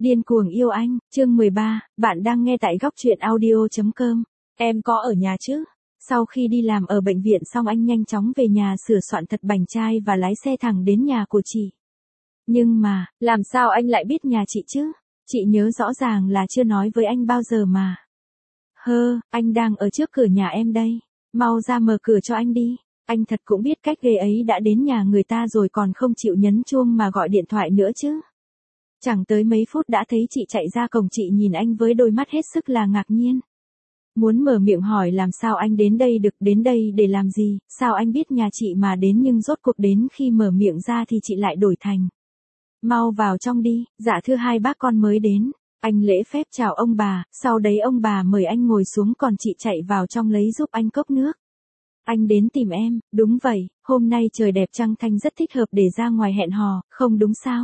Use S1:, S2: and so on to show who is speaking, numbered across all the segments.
S1: Điên cuồng yêu anh, chương 13, bạn đang nghe tại góc truyện audio.com. Em có ở nhà chứ? Sau khi đi làm ở bệnh viện xong anh nhanh chóng về nhà sửa soạn thật bảnh trai và lái xe thẳng đến nhà của chị. Nhưng mà, làm sao anh lại biết nhà chị chứ? Chị nhớ rõ ràng là chưa nói với anh bao giờ mà. Anh đang ở trước cửa nhà em đây. Mau ra mở cửa cho anh đi. Anh thật cũng biết cách ghê ấy, đã đến nhà người ta rồi còn không chịu nhấn chuông mà gọi điện thoại nữa chứ. Chẳng tới mấy phút đã thấy chị chạy ra cổng, chị nhìn anh với đôi mắt hết sức là ngạc nhiên. Muốn mở miệng hỏi làm sao anh đến đây được, đến đây để làm gì, sao anh biết nhà chị mà đến, nhưng rốt cuộc đến khi mở miệng ra thì chị lại đổi thành. Mau vào trong đi, dạ thưa hai bác con mới đến. Anh lễ phép chào ông bà, sau đấy ông bà mời anh ngồi xuống còn chị chạy vào trong lấy giúp anh cốc nước. Anh đến tìm em, đúng vậy, hôm nay trời đẹp trăng thanh rất thích hợp để ra ngoài hẹn hò, không đúng sao?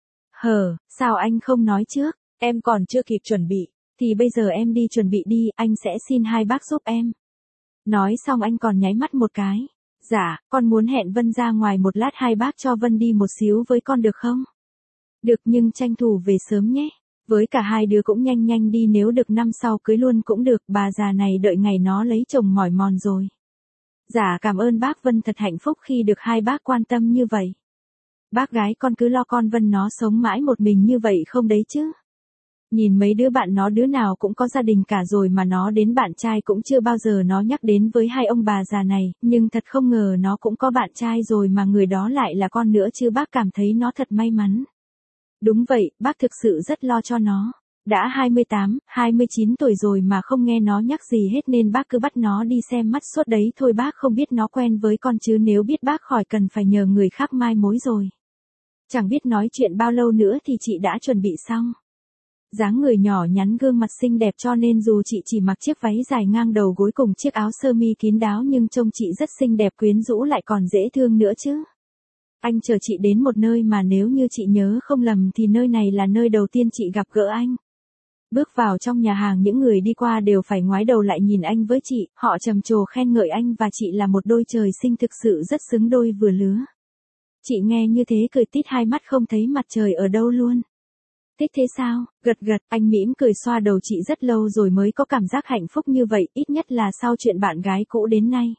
S1: Sao anh không nói trước, em còn chưa kịp chuẩn bị, thì bây giờ em đi chuẩn bị đi, anh sẽ xin hai bác giúp em. Nói xong anh còn nháy mắt một cái. Dạ, con muốn hẹn Vân ra ngoài một lát, hai bác cho Vân đi một xíu với con được không? Được, nhưng tranh thủ về sớm nhé. Với cả hai đứa cũng nhanh nhanh đi, nếu được năm sau cưới luôn cũng được, bà già này đợi ngày nó lấy chồng mỏi mòn rồi. Dạ cảm ơn bác, Vân thật hạnh phúc khi được hai bác quan tâm như vậy. Bác gái con cứ lo con Vân nó sống mãi một mình như vậy không đấy chứ. Nhìn mấy đứa bạn nó đứa nào cũng có gia đình cả rồi mà nó đến bạn trai cũng chưa bao giờ nó nhắc đến với hai ông bà già này, nhưng thật không ngờ nó cũng có bạn trai rồi mà người đó lại là con nữa chứ, bác cảm thấy nó thật may mắn. Đúng vậy, bác thực sự rất lo cho nó. Đã 28, 29 tuổi rồi mà không nghe nó nhắc gì hết nên bác cứ bắt nó đi xem mắt suốt đấy thôi, bác không biết nó quen với con chứ nếu biết bác khỏi cần phải nhờ người khác mai mối rồi. Chẳng biết nói chuyện bao lâu nữa thì chị đã chuẩn bị xong. Dáng người nhỏ nhắn, gương mặt xinh đẹp, cho nên dù chị chỉ mặc chiếc váy dài ngang đầu gối cùng chiếc áo sơ mi kín đáo nhưng trông chị rất xinh đẹp, quyến rũ lại còn dễ thương nữa chứ. Anh chờ chị đến một nơi mà nếu như chị nhớ không lầm thì nơi này là nơi đầu tiên chị gặp gỡ anh. Bước vào trong nhà hàng, những người đi qua đều phải ngoái đầu lại nhìn anh với chị, họ trầm trồ khen ngợi anh và chị là một đôi trời sinh thực sự rất xứng đôi vừa lứa. Chị nghe như thế cười tít hai mắt không thấy mặt trời ở đâu luôn. Thích thế sao? Gật gật, anh mỉm cười xoa đầu chị, rất lâu rồi mới có cảm giác hạnh phúc như vậy, ít nhất là sau chuyện bạn gái cũ đến nay.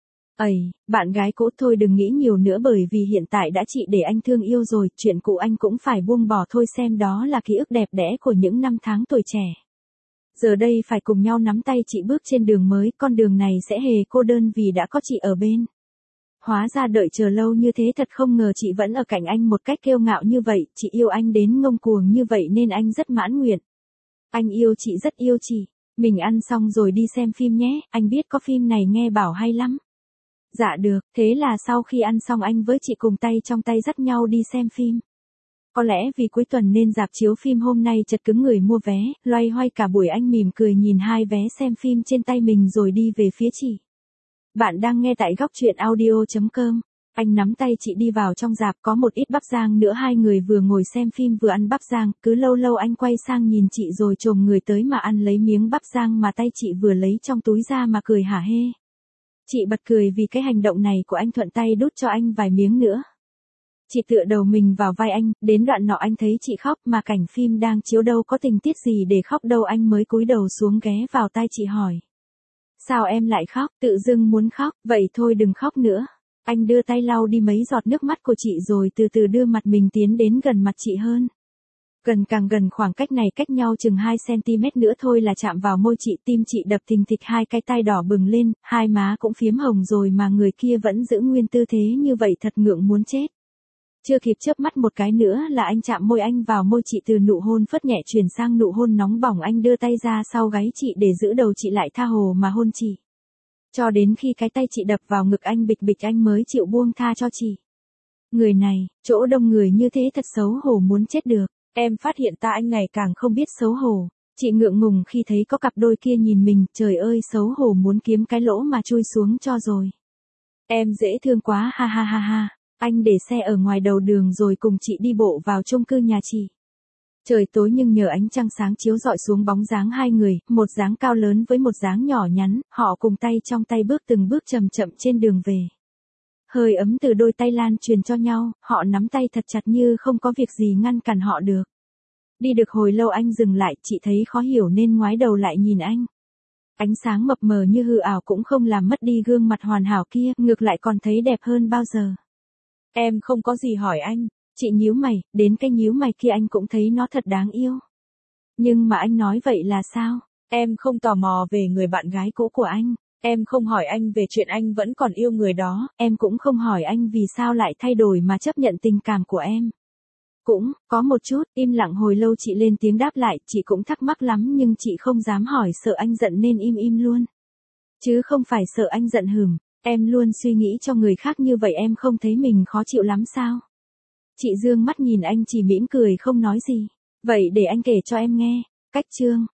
S1: Bạn gái cũ thôi đừng nghĩ nhiều nữa, bởi vì hiện tại đã chị để anh thương yêu rồi, chuyện cũ anh cũng phải buông bỏ thôi, xem đó là ký ức đẹp đẽ của những năm tháng tuổi trẻ. Giờ đây phải cùng nhau nắm tay chị bước trên đường mới, con đường này sẽ hề cô đơn vì đã có chị ở bên. Hóa ra đợi chờ lâu như thế, thật không ngờ chị vẫn ở cạnh anh một cách kiêu ngạo như vậy, chị yêu anh đến ngông cuồng như vậy nên anh rất mãn nguyện. Anh yêu chị, rất yêu chị. Mình ăn xong rồi đi xem phim nhé, anh biết có phim này nghe bảo hay lắm. Dạ được, thế là sau khi ăn xong anh với chị cùng tay trong tay dắt nhau đi xem phim. Có lẽ vì cuối tuần nên rạp chiếu phim hôm nay chật cứng người mua vé, loay hoay cả buổi anh mỉm cười nhìn hai vé xem phim trên tay mình rồi đi về phía chị. Bạn đang nghe tại góc truyện audio.com. Anh nắm tay chị đi vào trong rạp, có một ít bắp rang nữa, hai người vừa ngồi xem phim vừa ăn bắp rang, cứ lâu lâu anh quay sang nhìn chị rồi chồm người tới mà ăn lấy miếng bắp rang mà tay chị vừa lấy trong túi ra mà cười hả hê. Chị bật cười vì cái hành động này của anh, thuận tay đút cho anh vài miếng nữa. Chị tựa đầu mình vào vai anh, đến đoạn nọ anh thấy chị khóc mà cảnh phim đang chiếu đâu có tình tiết gì để khóc đâu, anh mới cúi đầu xuống ghé vào tai chị hỏi. Sao em lại khóc, tự dưng muốn khóc, vậy thôi đừng khóc nữa. Anh đưa tay lau đi mấy giọt nước mắt của chị rồi từ từ đưa mặt mình tiến đến gần mặt chị hơn. Càng gần, khoảng cách này cách nhau chừng 2 cm nữa thôi là chạm vào môi chị, tim chị đập thình thịch, hai cái tai đỏ bừng lên, hai má cũng phiếm hồng rồi mà người kia vẫn giữ nguyên tư thế như vậy, thật ngượng muốn chết. Chưa kịp chớp mắt một cái nữa là anh chạm môi anh vào môi chị, từ nụ hôn phớt nhẹ chuyển sang nụ hôn nóng bỏng, anh đưa tay ra sau gáy chị để giữ đầu chị lại tha hồ mà hôn chị. Cho đến khi cái tay chị đập vào ngực anh bịch bịch anh mới chịu buông tha cho chị. Người này, chỗ đông người như thế thật xấu hổ muốn chết được. Em phát hiện ta anh ngày càng không biết xấu hổ. Chị ngượng ngùng khi thấy có cặp đôi kia nhìn mình, trời ơi xấu hổ muốn kiếm cái lỗ mà chui xuống cho rồi. Em dễ thương quá, ha ha ha ha. Anh để xe ở ngoài đầu đường rồi cùng chị đi bộ vào chung cư nhà chị. Trời tối nhưng nhờ ánh trăng sáng chiếu rọi xuống bóng dáng hai người, một dáng cao lớn với một dáng nhỏ nhắn, họ cùng tay trong tay bước từng bước chậm chậm trên đường về. Hơi ấm từ đôi tay lan truyền cho nhau, họ nắm tay thật chặt như không có việc gì ngăn cản họ được. Đi được hồi lâu anh dừng lại, chị thấy khó hiểu nên ngoái đầu lại nhìn anh. Ánh sáng mập mờ như hư ảo cũng không làm mất đi gương mặt hoàn hảo kia, ngược lại còn thấy đẹp hơn bao giờ. Em không có gì hỏi anh. Chị nhíu mày, đến cái nhíu mày kia anh cũng thấy nó thật đáng yêu. Nhưng mà anh nói vậy là sao? Em không tò mò về người bạn gái cũ của anh. Em không hỏi anh về chuyện anh vẫn còn yêu người đó. Em cũng không hỏi anh vì sao lại thay đổi mà chấp nhận tình cảm của em. Cũng, có một chút, im lặng hồi lâu chị lên tiếng đáp lại, chị cũng thắc mắc lắm nhưng chị không dám hỏi sợ anh giận nên im luôn. Chứ không phải sợ anh giận hừm, em luôn suy nghĩ cho người khác như vậy em không thấy mình khó chịu lắm sao? Chị dương mắt nhìn anh chỉ mỉm cười không nói gì. Vậy để anh kể cho em nghe. Cách chương